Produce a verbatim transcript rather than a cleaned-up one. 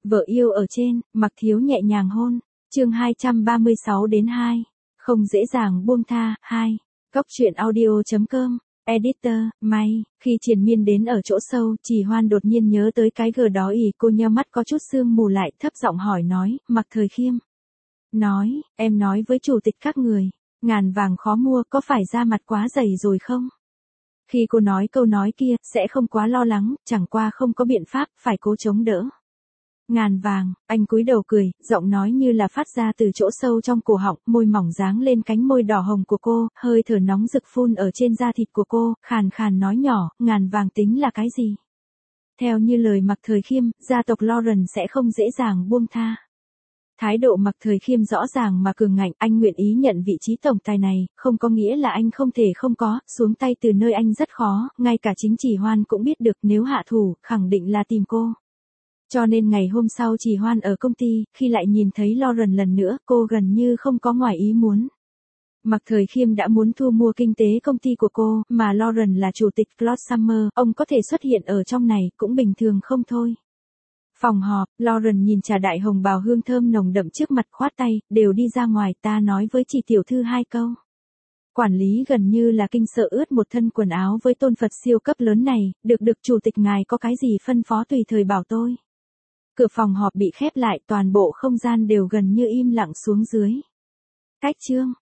Vợ yêu ở trên, Mặc Thiếu nhẹ nhàng hôn. Chương hai trăm ba mươi sáu đến hai. Không dễ dàng buông tha. hai. Góc truyện audio chấm com. Editor, May. Khi Triền Miên đến ở chỗ sâu, Trì Hoan đột nhiên nhớ tới cái gờ đó ỉ, cô nheo mắt có chút sương mù lại, thấp giọng hỏi nói, Mặc Thời Khiêm. Nói, em nói với chủ tịch các người, ngàn vàng khó mua, có phải ra mặt quá dày rồi không? Khi cô nói câu nói kia, sẽ không quá lo lắng, chẳng qua không có biện pháp, phải cố chống đỡ. Ngàn vàng, anh cúi đầu cười, giọng nói như là phát ra từ chỗ sâu trong cổ họng, môi mỏng dáng lên cánh môi đỏ hồng của cô, hơi thở nóng rực phun ở trên da thịt của cô, khàn khàn nói nhỏ, ngàn vàng tính là cái gì? Theo như lời Mặc Thời Khiêm, gia tộc Lauren sẽ không dễ dàng buông tha. Thái độ Mặc Thời Khiêm rõ ràng mà cường ngạnh, anh nguyện ý nhận vị trí tổng tài này, không có nghĩa là anh không thể không có, xuống tay từ nơi anh rất khó, ngay cả chính Trì Hoan cũng biết được nếu hạ thủ, khẳng định là tìm cô. Cho nên ngày hôm sau Trì Hoan ở công ty, khi lại nhìn thấy Lauren lần nữa, cô gần như không có ngoài ý muốn. Mặc Thời Khiêm đã muốn thu mua kinh tế công ty của cô, mà Lauren là chủ tịch Claude Summer, ông có thể xuất hiện ở trong này, cũng bình thường không thôi. Phòng họp, Lauren nhìn trà đại hồng bào hương thơm nồng đậm trước mặt, khoát tay, đều đi ra ngoài, ta nói với chị tiểu thư hai câu. Quản lý gần như là kinh sợ ướt một thân quần áo với tôn Phật siêu cấp lớn này, được được chủ tịch ngài có cái gì phân phó tùy thời bảo tôi. Cửa phòng họp bị khép lại, toàn bộ không gian đều gần như im lặng xuống dưới. Cách chương.